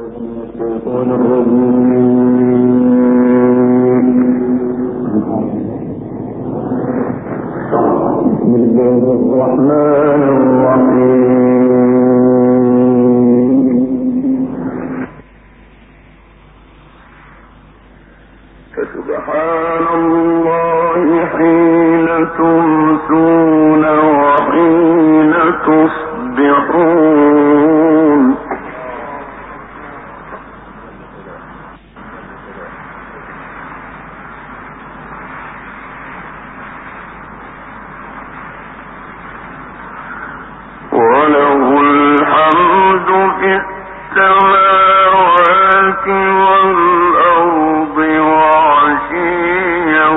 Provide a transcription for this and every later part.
فسبحان الله حين تمسون وحين تصبحون وله الحمد في السماوات والأرض وعشيا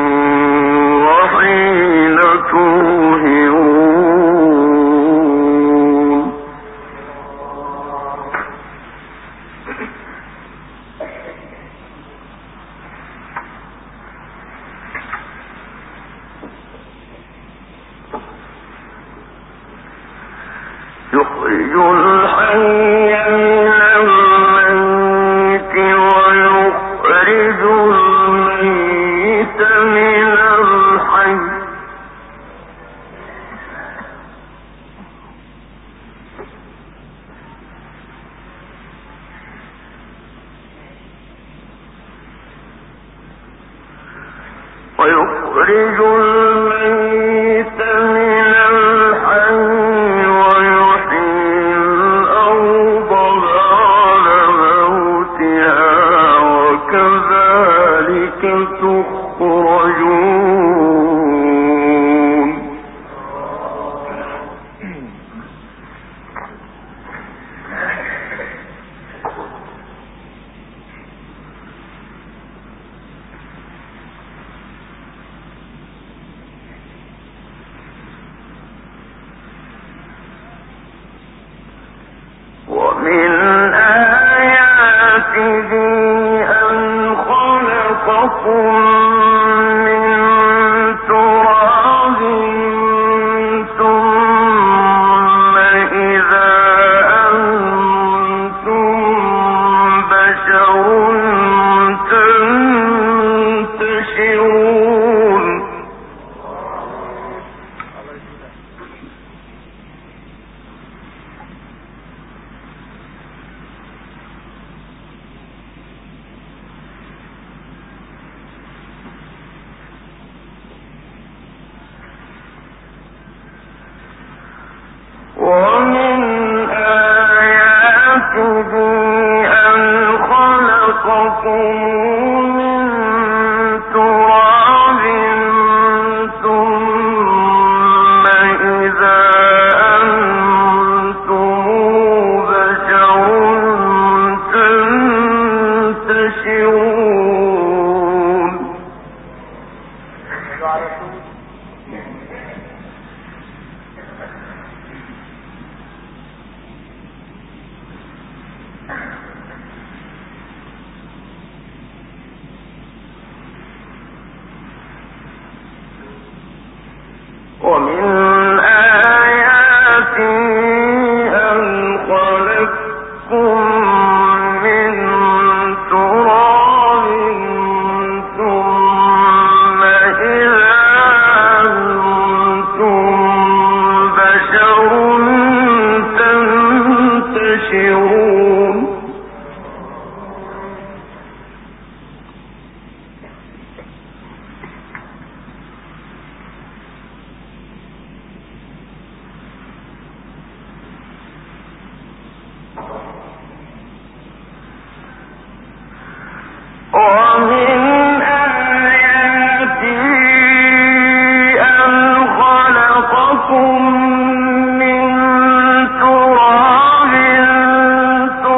وحين تظهرون يخرج الحي من الميت ويخرج الميت من الحي ويخرج الميت من الحي ويحيي الأرض بعد موتها وكذلك تخرجون ومن آياته أن خلقكم من تراب ثم إذا أنتم بشر تنتشرون ومن آياته أن خلقكم من تراب ثم إذا أنتم بشر تنتشرون ومن آياته أن خلقكم من تراب ثم إذا أنتم بشر تنتشرون ومن آياته أن خلقكم من تراب ثم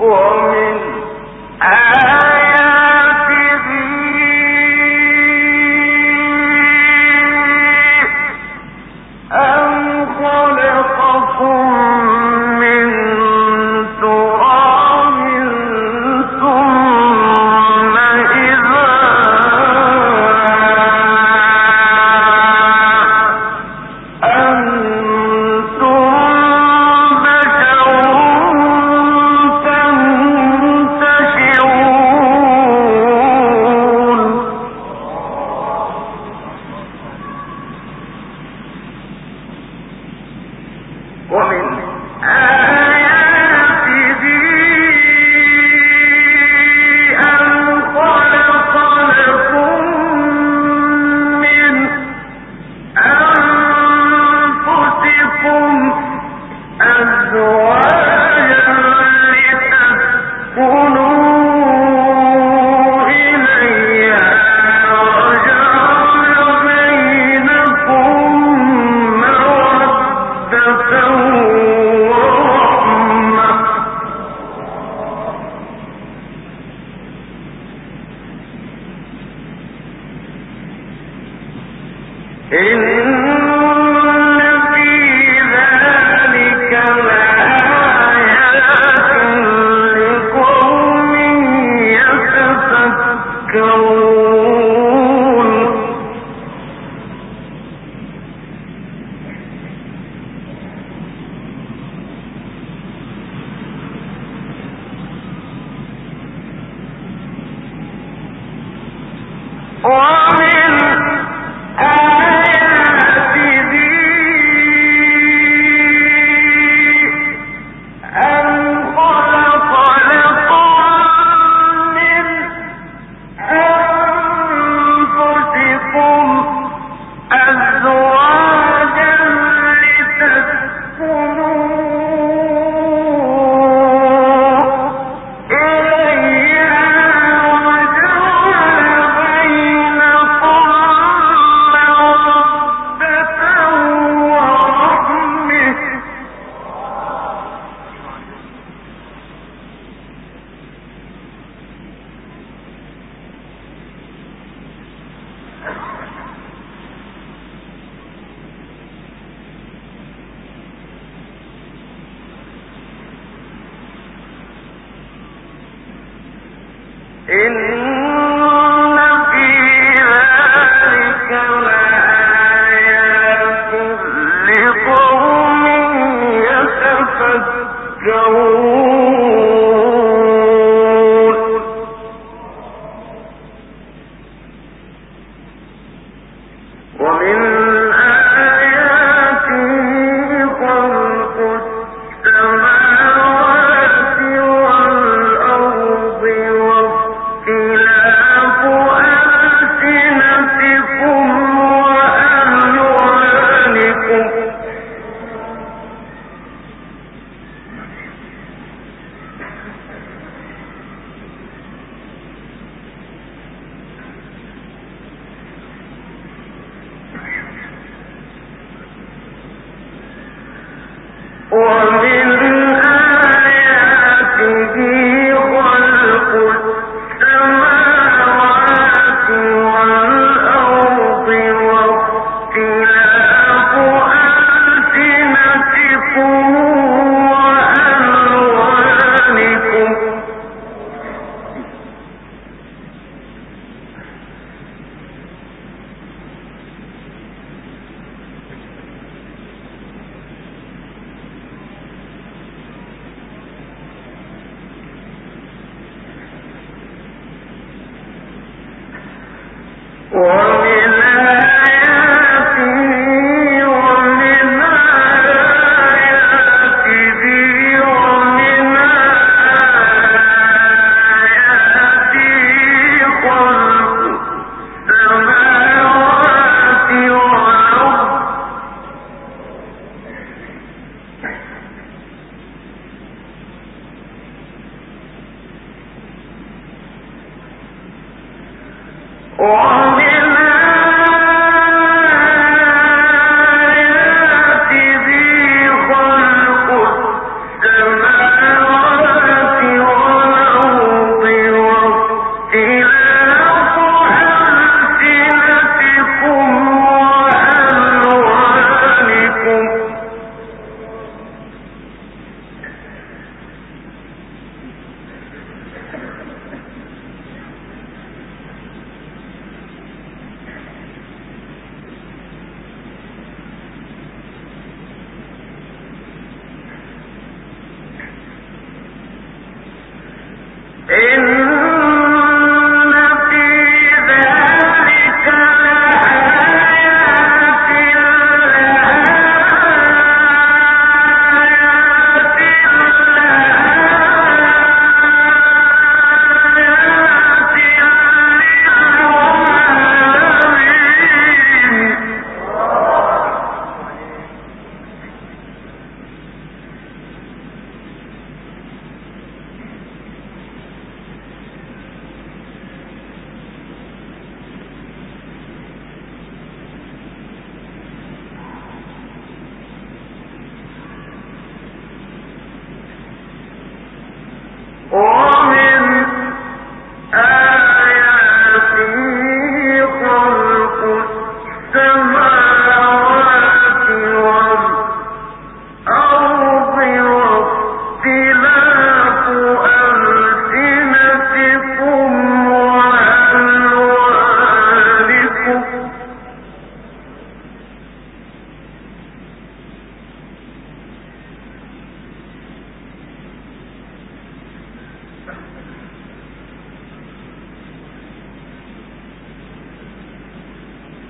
ومن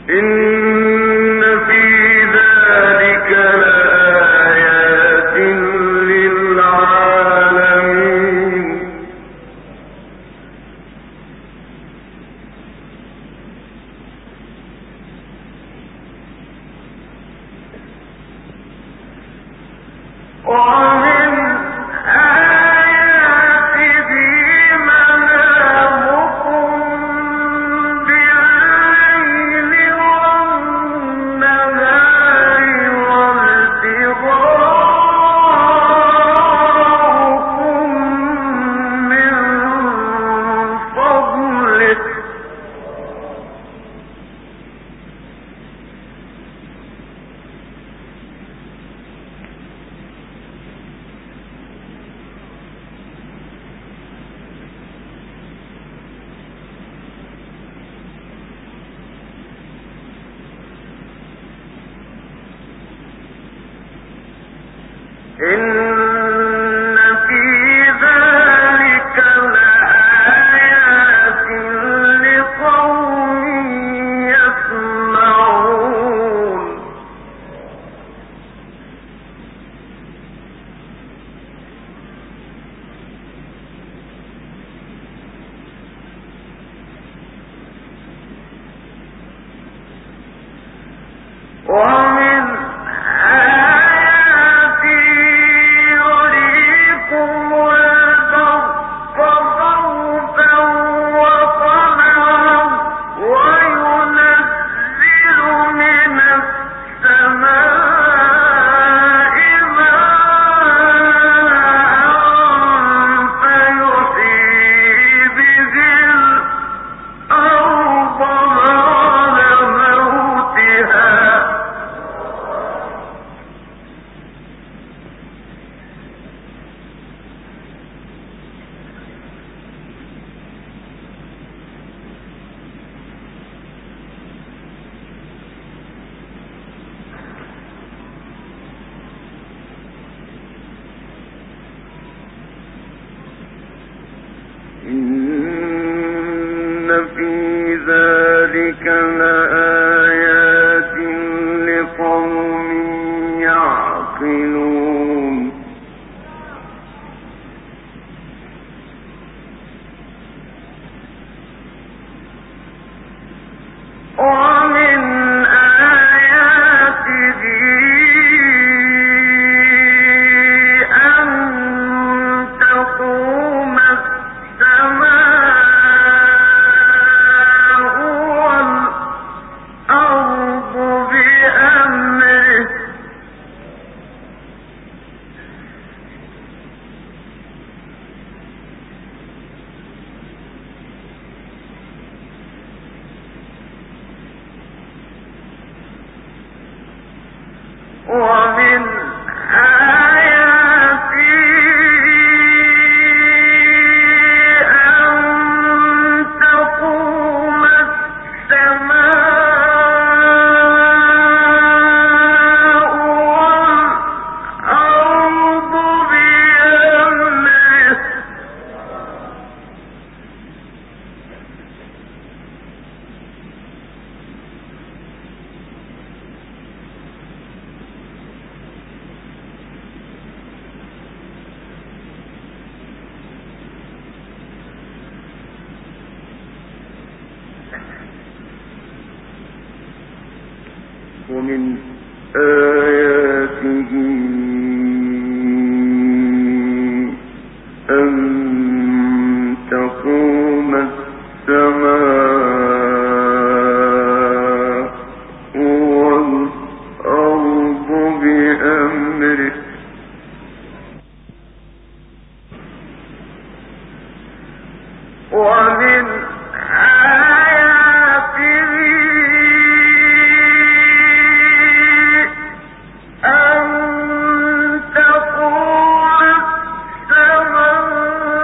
إن في ذلك لآيات للعالمين ومن آياته منامكم بالليل والنهار وابتغاؤكم من فضله إن في ذلك لآيات لقوم يسمعون ومن آياته يريكم البرق خوفا وطمعا وينزل من السماء ماء فيحيي به الأرض بعد موتها إن في ذلك لآيات لقوم يعقلون ومن آياته أن تقوم السماء والأرض بأمره ومن آياته أن تقوم السماء والأرض بأمره ومن آياته أن تقوم السماء والأرض بأمره ومن آياته أن تقوم السماء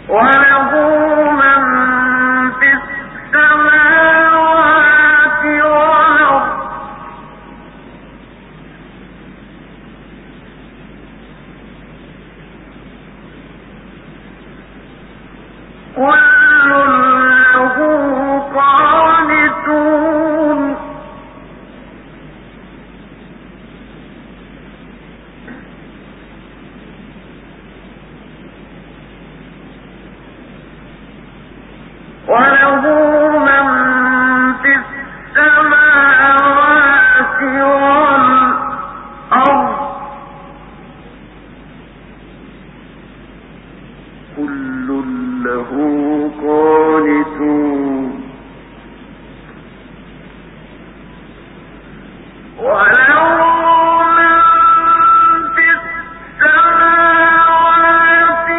وله من في السماوات والأرض كل له قانتون وله من في السماوات والأرض كل له قانتون وله من في السماوات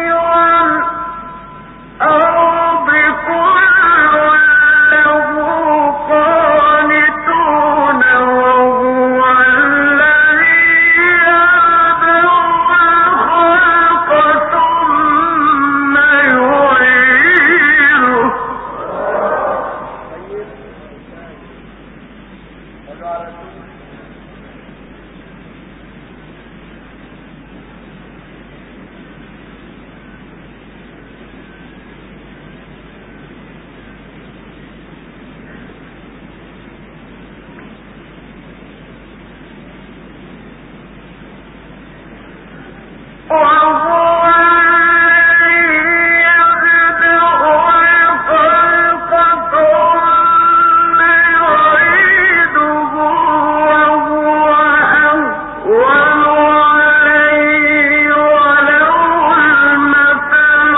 والأرض كل له قانتون وهو الذي يبدأ الخلق ثم يعيده وهو الذي يبدأ الخلق ثم يعيده وهو أهون عليه وله المثل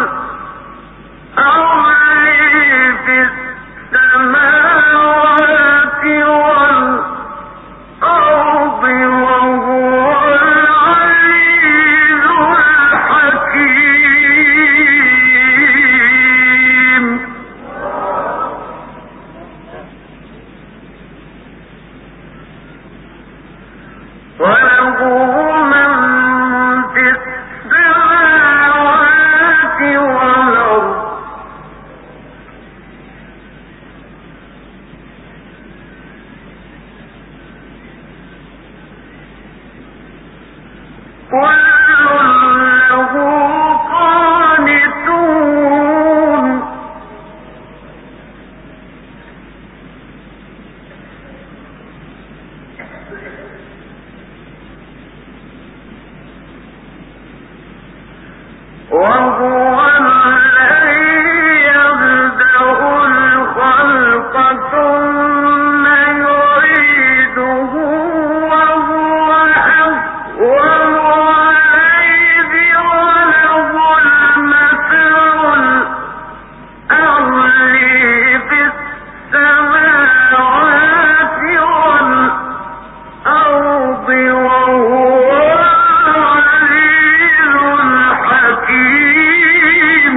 الأعلى في السماوات والأرض وهو العزيز الحكيم وله من في السماوات والأرض كل له قانتون وهو الذي يبدأ الخلق ثم يعيده وهو أهون عليه وله المثل الأعلى في السماوات والأرض وهو العزيز الحكيم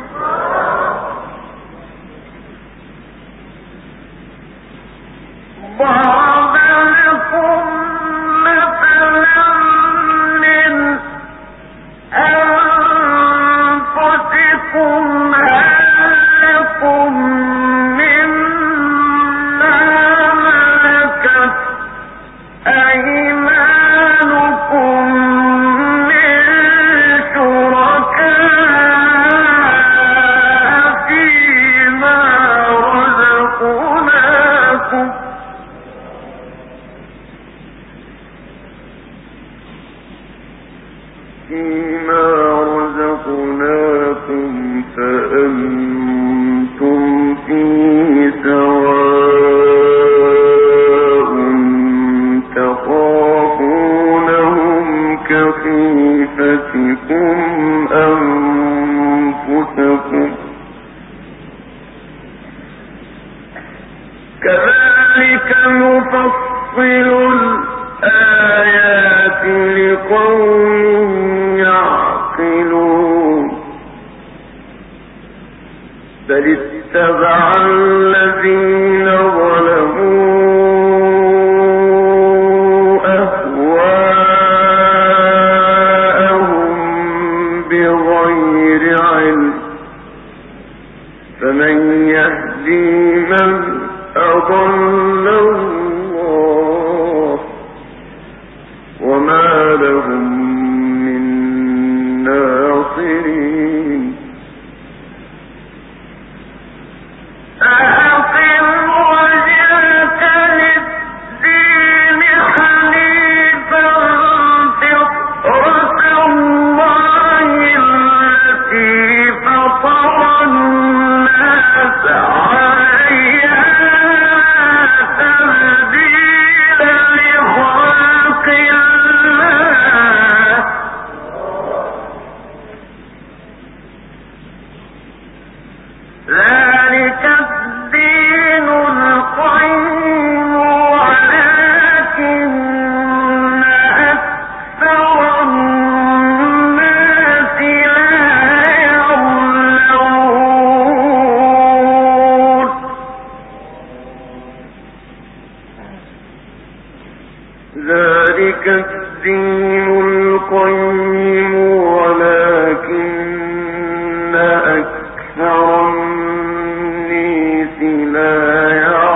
ضرب لكم مثلا من أنفسكم هل لكم مما ملكت أيمانكم من شركاء فيما رزقناكم فأنتم فيه سواء تخافونهم كخيفتكم أنفسكم كذلك نفصل الآيات لقوم يعقلون بل اتبع الذين ظلموا أهواءهم بغير علم ذلك الدين القيم ولكن أكثر الناس لا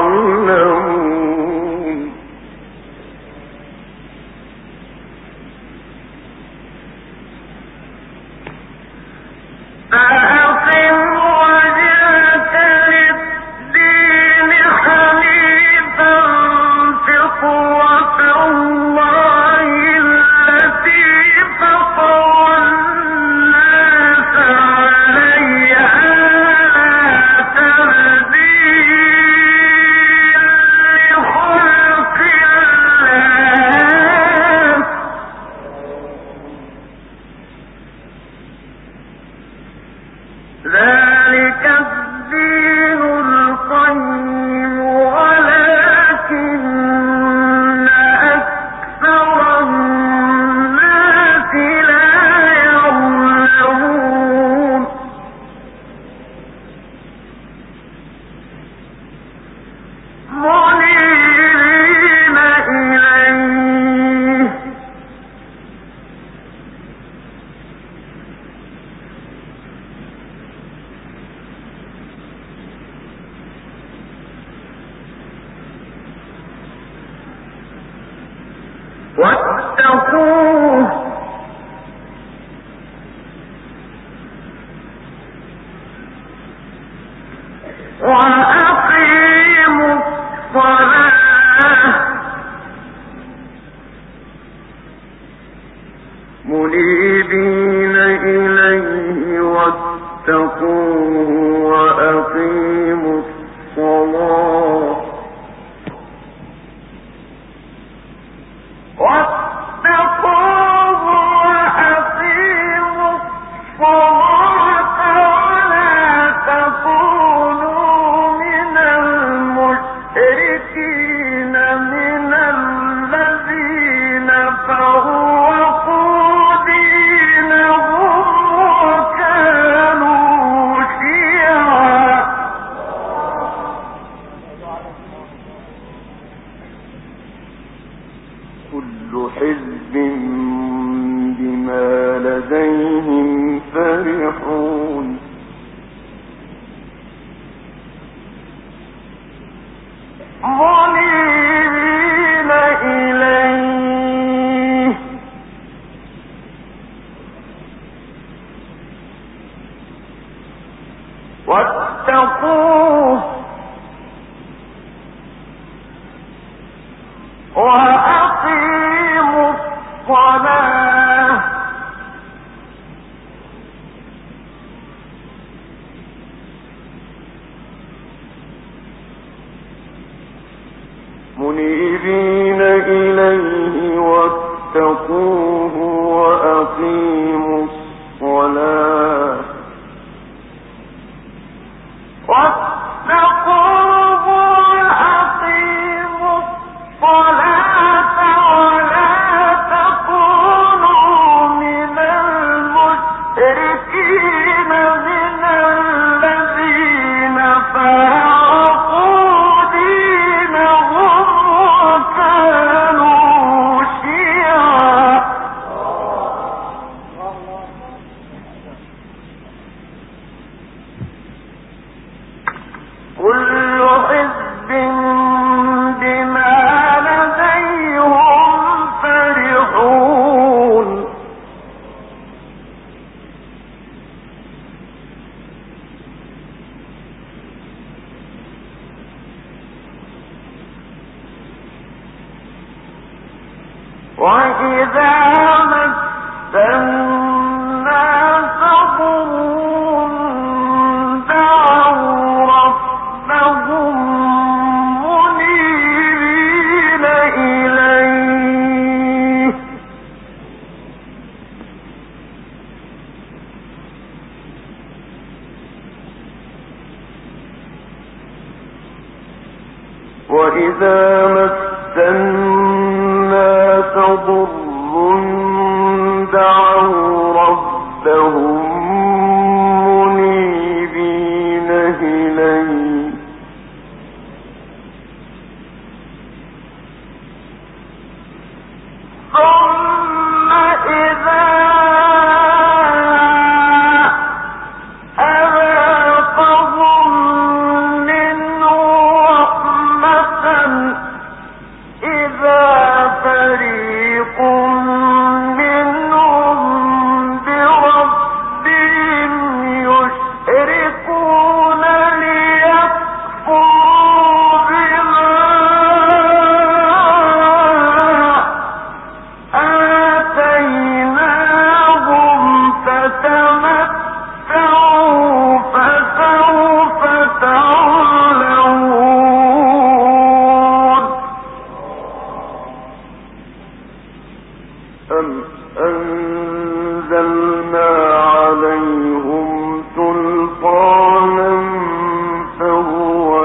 يعلمون واتقوه وأقيموا الصلاة منيبين إليه واتقوه وأقيموا الصلاة واتقوه وأقيموا الصلاة ولا تكونوا من المشركين من الذين فرقوا دينهم وكانوا شيعا كل حزب بما لديهم فرحون منيبين إليه واتقوه وأقيموا الصلاة منيبين إليه واتقوه وأقيموا الصلاة واتقوه وأقيموا الصلاة ولا تكونوا من المشركين من الذين فرقوا دينهم وكانوا شيعا كل حزب بما لديهم فرحون وإذا مس الناس ضر دعوا ربهم منيبين إليه وإذا مس الناس ضر دعوا ربهم منيبين إليه أم أنزلنا عليهم سلطانا فهو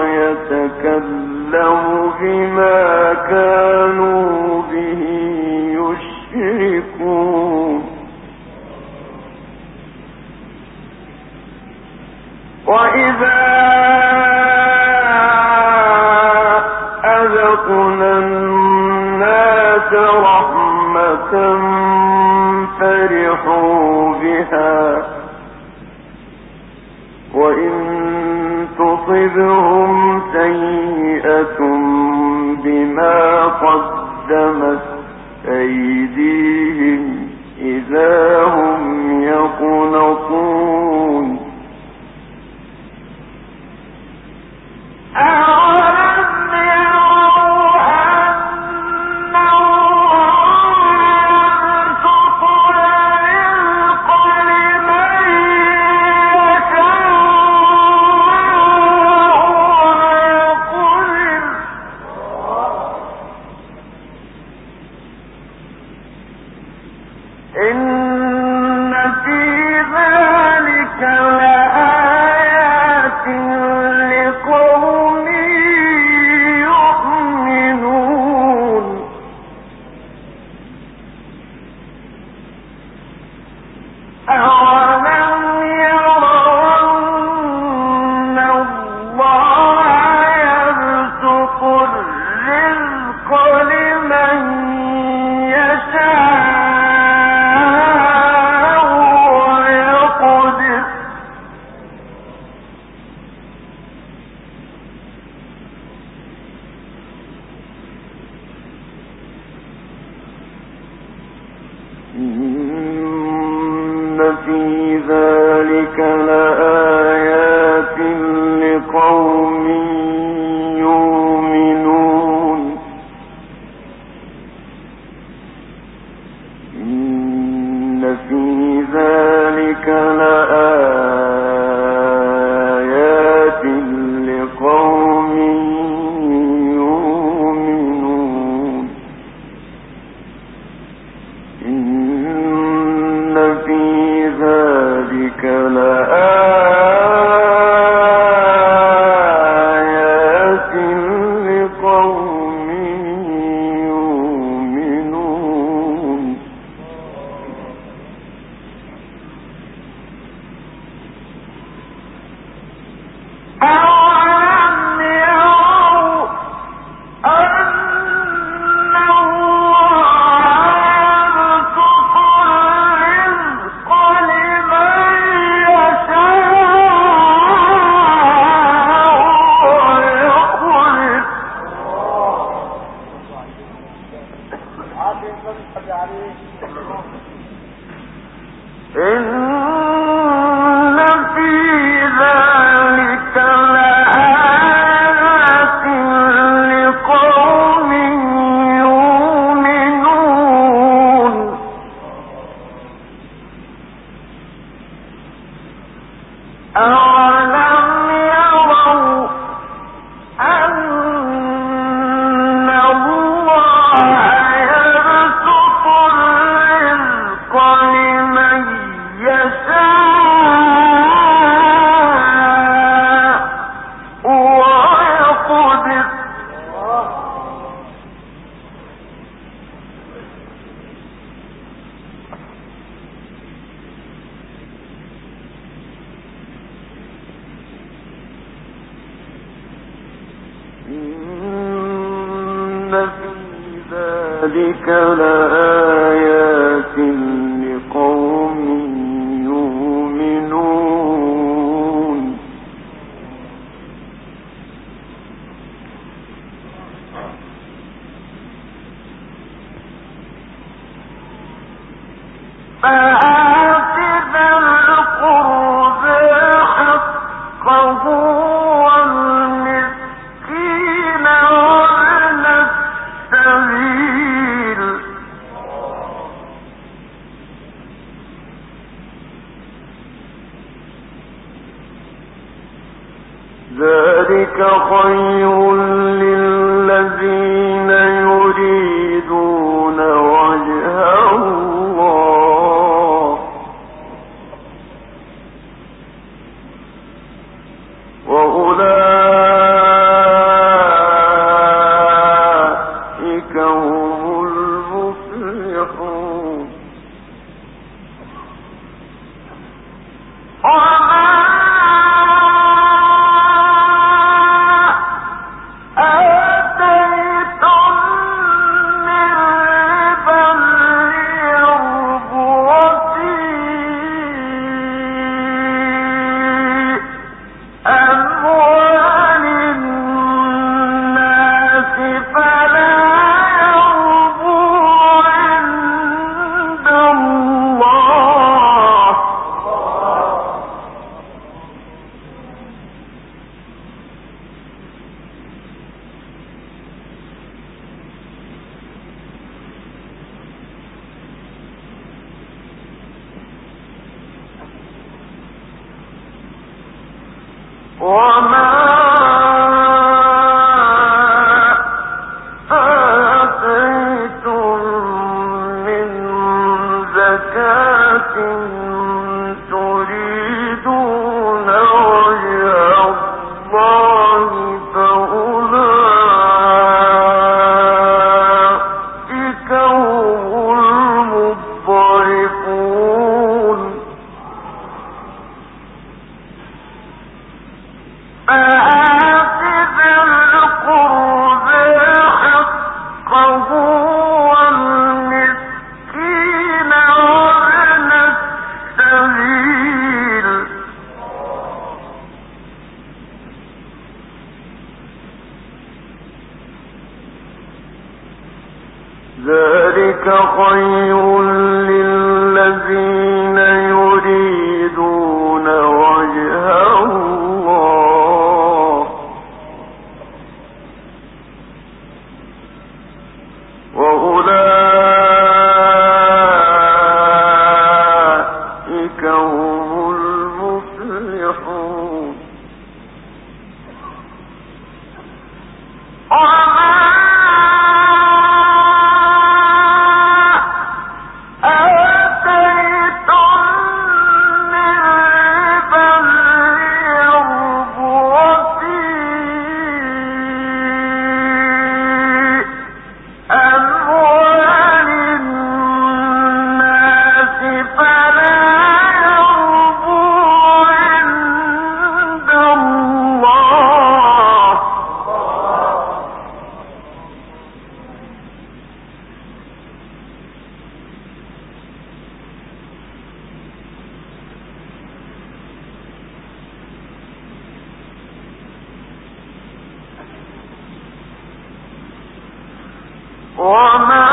يتكلم بما كانوا به يشركون وإذا أذقنا الناس رحمة فرحوا بها وإن تصبهم سيئة بما قدمت أيديهم إذا هم يقنطون إن في ذلك لآيات لقوم يؤمنون إن في ذلك لآيات لقوم يؤمنون إن في ذلك لآيات لقوم يؤمنون أَوَلَمْ يَرَوْا أَنَّ اللَّهَ يَبْسُطُ الرِّزْقَ لِمَن يَشَاءُ وَيَقْدِرُ إِنَّ في ذلك لآيات لقوم يؤمنون أَوَلَمْ يَرَوْا أَنَّ اللَّهَ يَبْسُطُ الرِّزْقَ لِمَن يَشَاءُ وَيَقْدِرُ إن في ذلك لآيات لقوم يؤمنون فآت ذا القربى حقه والمسكين وابن السبيل ذلك خير للذين يريدون وجه المفلحون وما آتيتم من زكاة تريدون وجه الله فأولئك هم المضعفون فآت ذي القربى حقه والمسكين وابن السبيل ذلك خير للذين يريدون وجه الله وأولئك هم المفلحون وما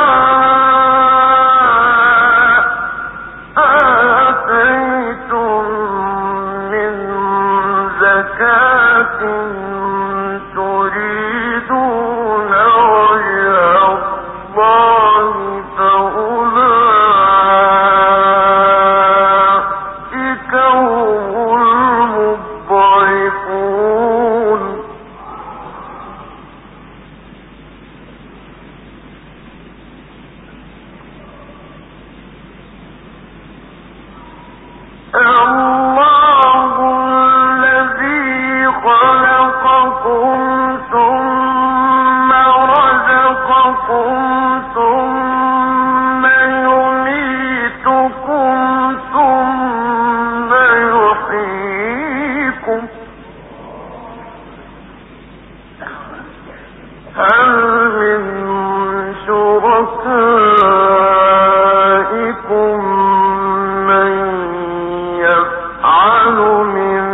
آتيتم من زكاة تريدون وجه الله فأولئك هم المضعفون الله الذي خلقكم ثم رزقكم ثم يميتكم ثم يحييكم هل من شركائكم من يفعل من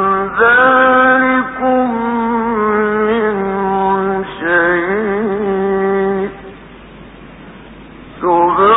ذلكم من شيء سبحانه